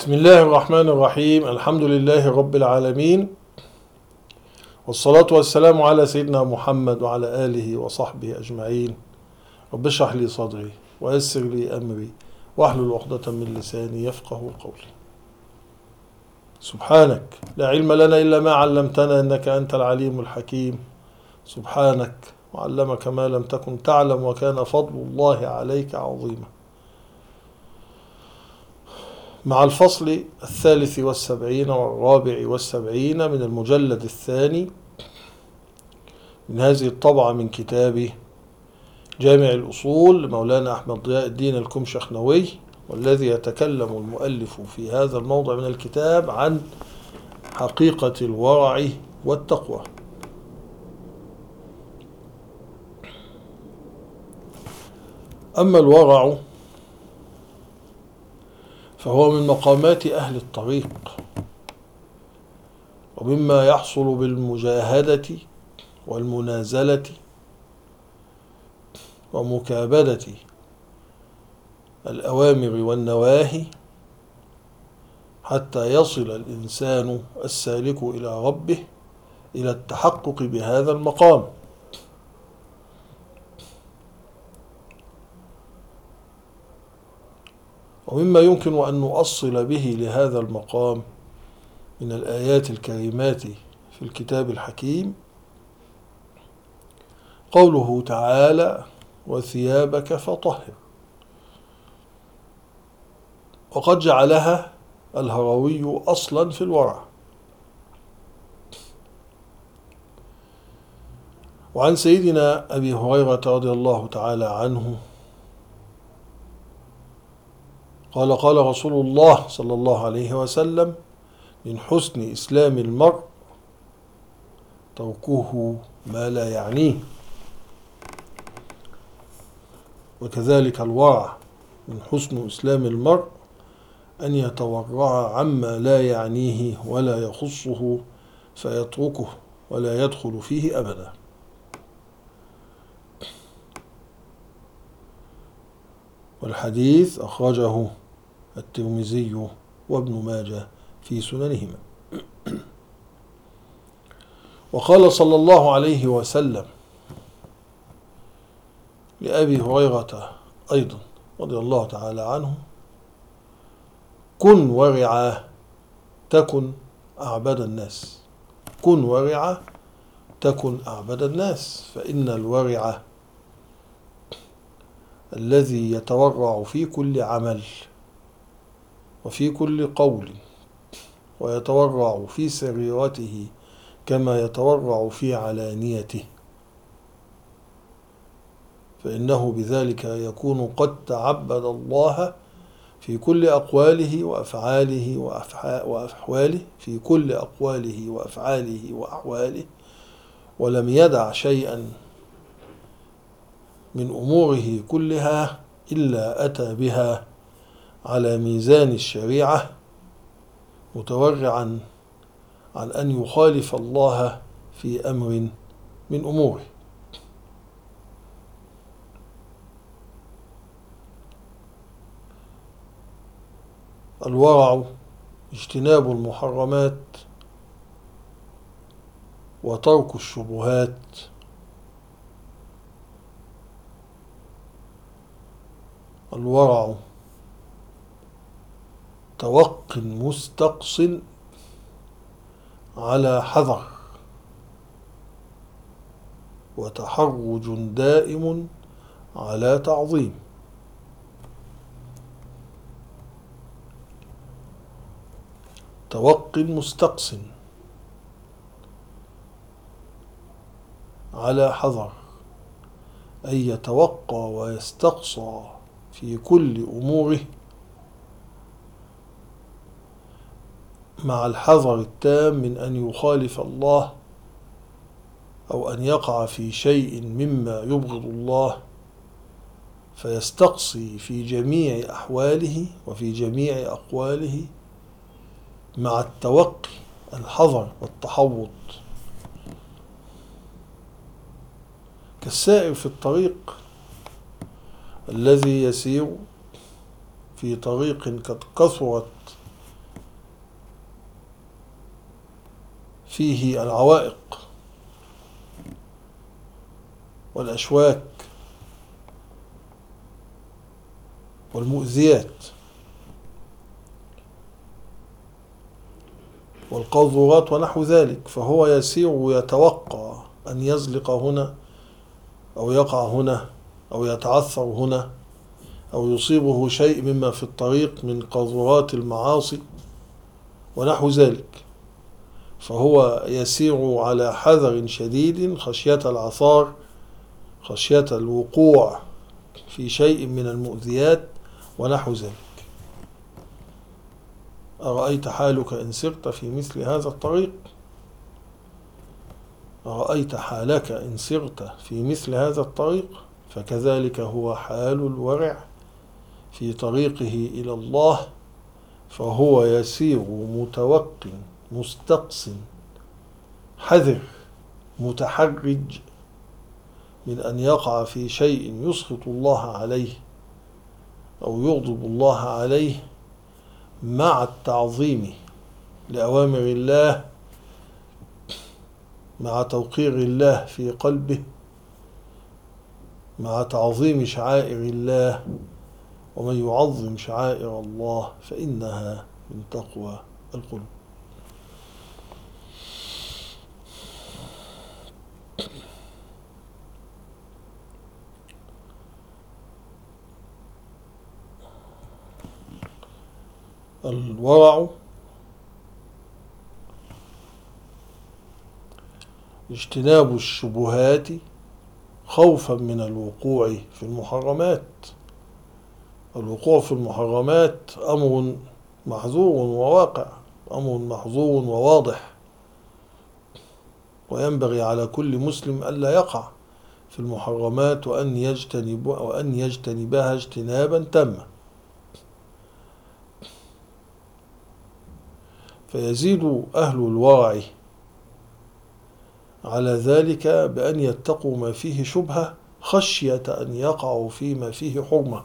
بسم الله الرحمن الرحيم. الحمد لله رب العالمين، والصلاة والسلام على سيدنا محمد وعلى آله وصحبه أجمعين. رب اشرح لي صدري ويسر لي أمري واحلل عقدة من لساني يفقه قولي. سبحانك لا علم لنا إلا ما علمتنا إنك أنت العليم الحكيم. سبحانك وعلمك ما لم تكن تعلم وكان فضل الله عليك عظيما. مع الفصل 73 والرابع من المجلد الثاني من هذه الطبعة من كتاب جامع الأصول لمولانا أحمد ضياء الدين الكمشخنوي، والذي يتكلم المؤلف في هذا الموضع من الكتاب عن حقيقة الورع والتقوى. أما الورع فهو من مقامات أهل الطريق، ومما يحصل بالمجاهدة والمنازلة ومكابدة الأوامر والنواهي حتى يصل الإنسان السالك إلى ربه إلى التحقق بهذا المقام. ومما يمكن أن نؤصل به لهذا المقام من الآيات الكريمات في الكتاب الحكيم قوله تعالى: وثيابك فطهر. وقد جعلها الهروي أصلا في الورع. وعن سيدنا أبي هريرة رضي الله تعالى عنه قال: قال رسول الله صلى الله عليه وسلم: من حسن إسلام المرء تركه ما لا يعنيه. وكذلك الورع من حسن إسلام المرء أن يتورع عما لا يعنيه ولا يخصه فيتركه ولا يدخل فيه أبدا. والحديث أخرجه الترمذي وابن ماجه في سننهما. وقال صلى الله عليه وسلم لأبي هريرة أيضا رضي الله تعالى عنه: كن ورعا تكن أعبد الناس. كن ورعا تكن أعبد الناس، فإن الورع الذي يتورع في كل عمل وفي كل قول، ويتورع في سريرته كما يتورع في علانيته، فإنه بذلك يكون قد تعبد الله في كل أقواله وأفعاله وأحواله، في كل أقواله وأفعاله وأحواله، ولم يدع شيئا من أموره كلها إلا أتى بها على ميزان الشريعة، متورعا عن أن يخالف الله في أمر من أموره. الورع اجتناب المحرمات وترك الشبهات، الورع توق مستقص على حذر، وتحرج دائم على تعظيم. توق مستقص على حذر، أي يتوقى ويستقصى في كل أموره مع الحذر التام من أن يخالف الله أو أن يقع في شيء مما يبغض الله، فيستقصي في جميع أحواله وفي جميع أقواله مع التوقي، الحذر والتحوط، كالسائر في الطريق الذي يسير في طريق قد كثرت فيه العوائق والأشواك والمؤذيات والقاذورات ونحو ذلك، فهو يسير ويتوقع أن يزلق هنا أو يقع هنا أو يتعثر هنا أو يصيبه شيء مما في الطريق من قاذورات المعاصي ونحو ذلك، فهو يسير على حذر شديد خشية العثار، خشية الوقوع في شيء من المؤذيات ونحو ذلك. أرأيت حالك إن سرت في مثل هذا الطريق؟ أرأيت حالك إن سرت في مثل هذا الطريق؟ فكذلك هو حال الورع في طريقه إلى الله، فهو يسير متوق مستقص حذر متحرج من أن يقع في شيء يسخط الله عليه أو يغضب الله عليه، مع التعظيم لأوامر الله، مع توقير الله في قلبه، مع تعظيم شعائر الله، ومن يعظم شعائر الله فإنها من تقوى القلوب. الورع اجتناب الشبهات خوفا من الوقوع في المحرمات. الوقوع في المحرمات أمر محظور وواقع، أمر محظور وواضح، وينبغي على كل مسلم ألا يقع في المحرمات وأن يجتنبها اجتنابا تاما. فيزيد أهل الورع على ذلك بأن يتقوا ما فيه شبهة خشية أن يقعوا فيما فيه حرمة،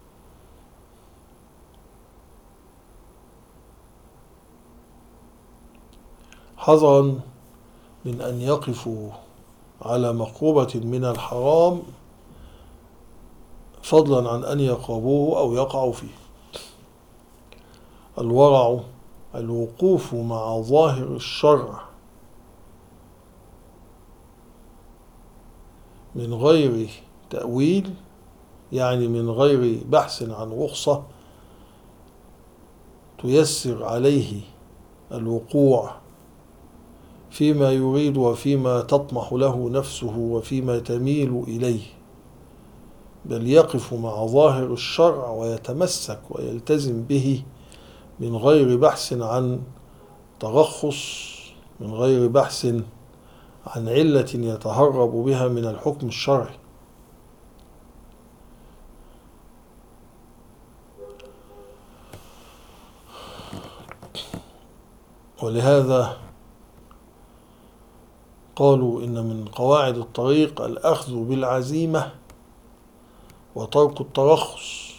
حذرا من أن يقفوا على مقربة من الحرام فضلا عن أن يقربوه أو يقعوا فيه. الورع الوقوف مع ظاهر الشرع من غير تأويل، يعني من غير بحث عن رخصة تيسر عليه الوقوع فيما يريد وفيما تطمح له نفسه وفيما تميل إليه، بل يقف مع ظاهر الشرع ويتمسك ويلتزم به من غير بحث عن ترخص، من غير بحث عن علة يتهرب بها من الحكم الشرعي. ولهذا قالوا إن من قواعد الطريق الأخذ بالعزيمة وترك الترخص،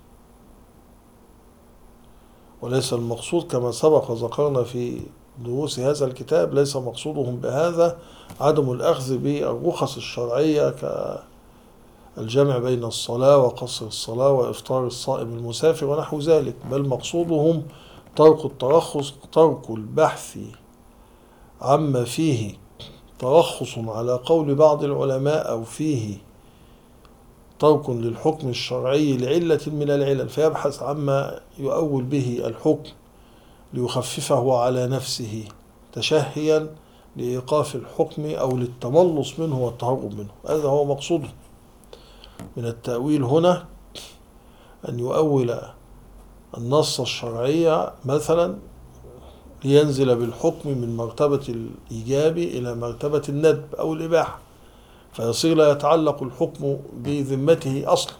وليس المقصود كما سبق ذكرنا في دروس هذا الكتاب، ليس مقصودهم بهذا عدم الأخذ بالرخص الشرعية كالجمع بين الصلاة وقصر الصلاة وإفطار الصائم المسافر ونحو ذلك، بل مقصودهم ترك الترخص، ترك البحث عما فيه ترخص على قول بعض العلماء أو فيه ترك للحكم الشرعي لعلة من العلل، فيبحث عما يؤول به الحكم ليخففه على نفسه تشهيا لإيقاف الحكم أو للتملص منه والتهرب منه. هذا هو مقصوده من التأويل هنا، أن يؤول النص الشرعي مثلا لينزل بالحكم من مرتبة الإيجاب إلى مرتبة الندب أو الإباحة، فيصير لا يتعلق الحكم بذمته أصلا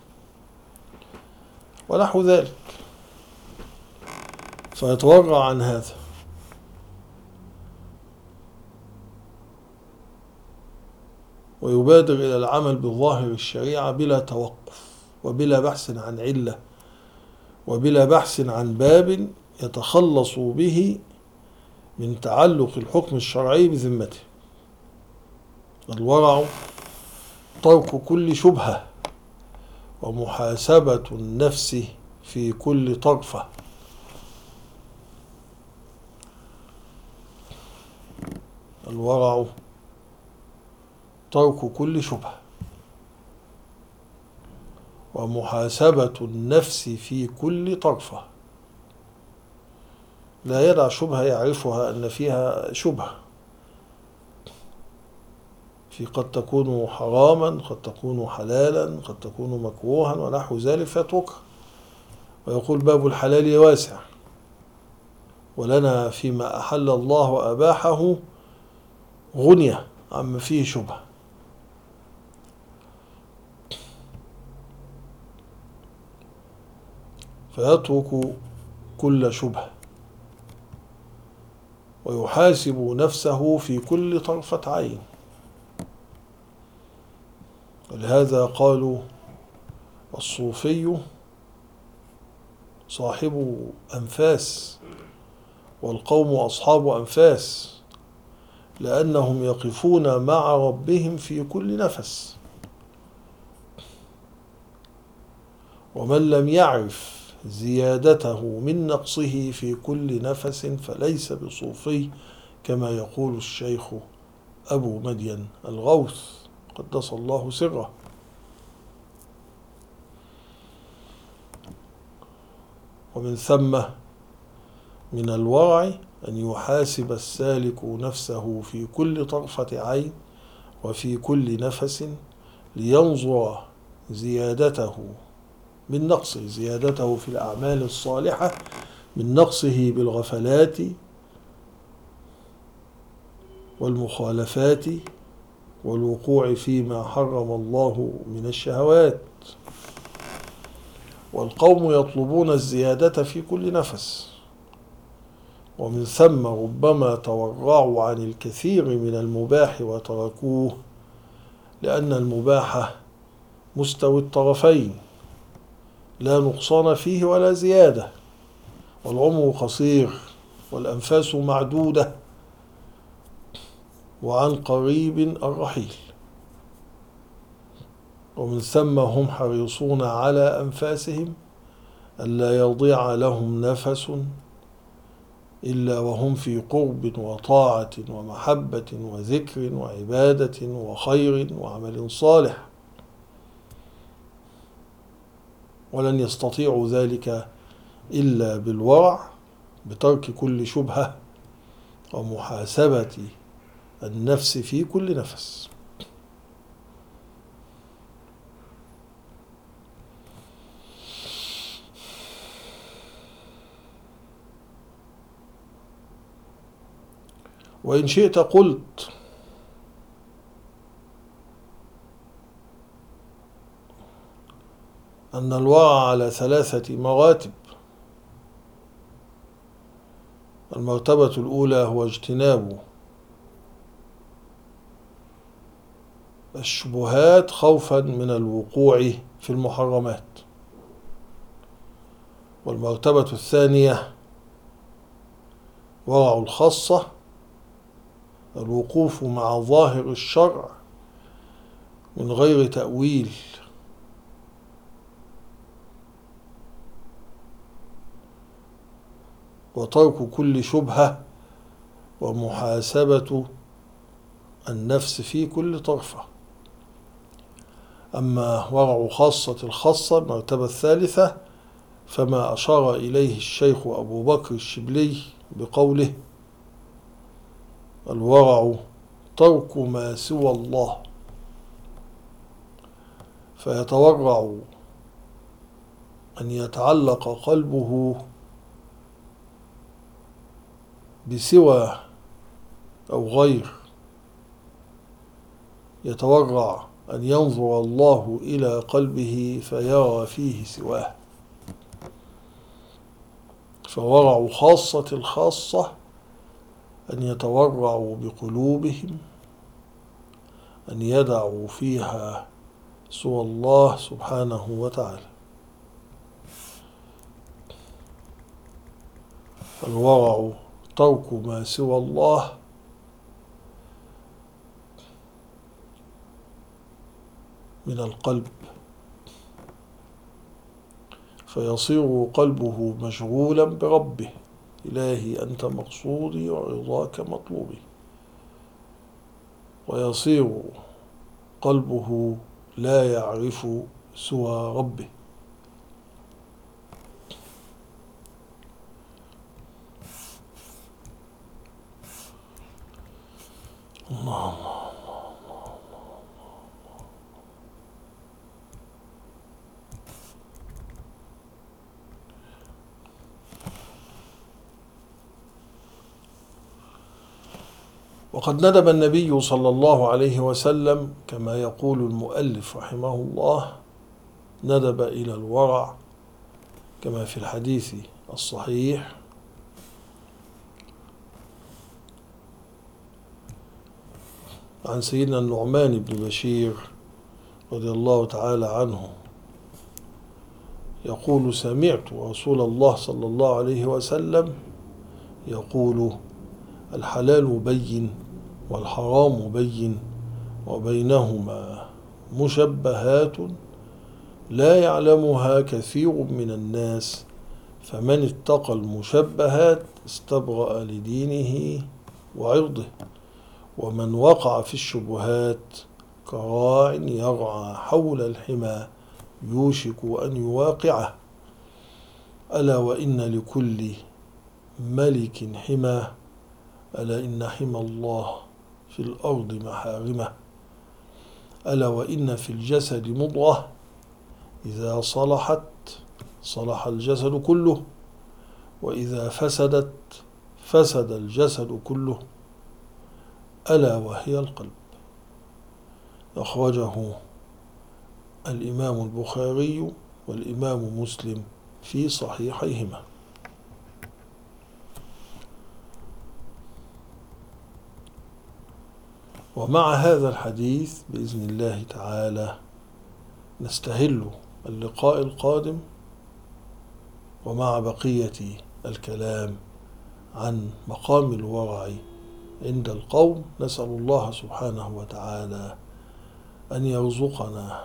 ونحو ذلك، فيتورع عن هذا. ويبادر إلى العمل بظاهر الشريعة بلا توقف وبلا بحث عن علة وبلا بحث عن باب يتخلص به من تعلق الحكم الشرعي بذمته. الورع ترك كل شبهة ومحاسبة النفس في كل طرفة. الورع ترك كل شبهة ومحاسبة النفس في كل طرفة، لا يدع شبهة يعرفها أن فيها شبهة، في قد تكون حراما، قد تكون حلالا، قد تكون مكروها ونحو ذلك فيتركها، ويقول باب الحلال واسع ولنا فيما أحل الله وأباحه غنية عما فيه شبهة. فيترك كل شبهة ويحاسب نفسه في كل طرفة عين. ولهذا قالوا الصوفي صاحب أنفاس والقوم أصحاب أنفاس، لأنهم يقفون مع ربهم في كل نفس. ومن لم يعرف زيادته من نقصه في كل نفس فليس بصوفي، كما يقول الشيخ أبو مدين الغوث قدس الله سره. ومن ثم من الورع أن يحاسب السالك نفسه في كل طرفة عين وفي كل نفس لينظر زيادته من نقصه، زيادته في الأعمال الصالحة من نقصه بالغفلات والمخالفات والوقوع فيما حرم الله من الشهوات. والقوم يطلبون الزيادة في كل نفس، ومن ثم ربما تورعوا عن الكثير من المباح وتركوه، لأن المباح مستوي الطرفين لا نقصان فيه ولا زيادة، والعمر قصير والأنفاس معدودة، وعن قريب الرحيل. ومن ثم هم حريصون على أنفاسهم ألا يضيع لهم نفس إلا وهم في قرب وطاعة ومحبة وذكر وعبادة وخير وعمل صالح، ولن يستطيعوا ذلك إلا بالورع بترك كل شبهة ومحاسبة النفس في كل نفس. وإن شئت قلت أن الورع على 3 مراتب. المرتبة الأولى هو اجتناب الشبهات خوفا من الوقوع في المحرمات. والمرتبة الثانية ورع الخاصة، الوقوف مع ظاهر الشرع من غير تأويل، وترك كل شبهة ومحاسبة النفس في كل طرفة. أما ورع خاصة الخاصة المرتبة الثالثة فما أشار إليه الشيخ أبو بكر الشبلي بقوله: الورع ترك ما سوى الله. فيتورع أن يتعلق قلبه بسوى أو غير، يتورع أن ينظر الله إلى قلبه فيرى فيه سواه. فورع خاصة الخاصة أن يتورعوا بقلوبهم، أن يدعوا فيها سوى الله سبحانه وتعالى. الورع ترك ما سوى الله من القلب، فيصير قلبه مشغولا بربه: إلهي أنت مقصودي ورضاك مطلوبي. ويصير قلبه لا يعرف سوى ربه. الله. وقد ندب النبي صلى الله عليه وسلم كما يقول المؤلف رحمه الله: ندب إلى الورع، كما في الحديث الصحيح عن سيدنا النعمان بن بشير رضي الله تعالى عنه يقول: سمعت رسول الله صلى الله عليه وسلم يقول: الحلال بين والحرام بين وبينهما مشبهات لا يعلمها كثير من الناس، فمن اتقى المشبهات استبرأ لدينه وعرضه، ومن وقع في الشبهات كراع يرعى حول الحمى يوشك أن يواقعه. ألا وإن لكل ملك حمى، ألا إن حمى الله في الأرض محارمه. ألا وإن في الجسد مضغة إذا صلحت صلح الجسد كله، وإذا فسدت فسد الجسد كله، ألا وهي القلب. أخرجه الإمام البخاري والإمام مسلم في صحيحيهما. ومع هذا الحديث بإذن الله تعالى نستهل اللقاء القادم ومع بقية الكلام عن مقام الورع عند القوم. نسأل الله سبحانه وتعالى أن يرزقنا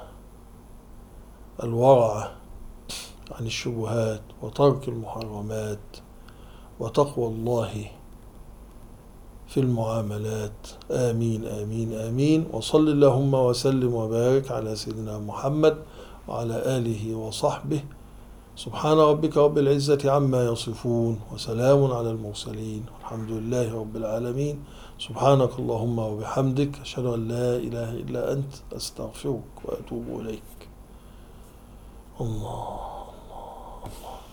الورع عن الشبهات وترك المحرمات وتقوى الله في المعاملات. آمين آمين آمين. وصل اللهم وسلم وبارك على سيدنا محمد وعلى آله وصحبه. سبحان ربك رب العزة عما يصفون، وسلام على المرسلين، والحمد لله رب العالمين. سبحانك اللهم وبحمدك، أشهد أن لا إله إلا أنت، أستغفرك وأتوب إليك. الله الله الله.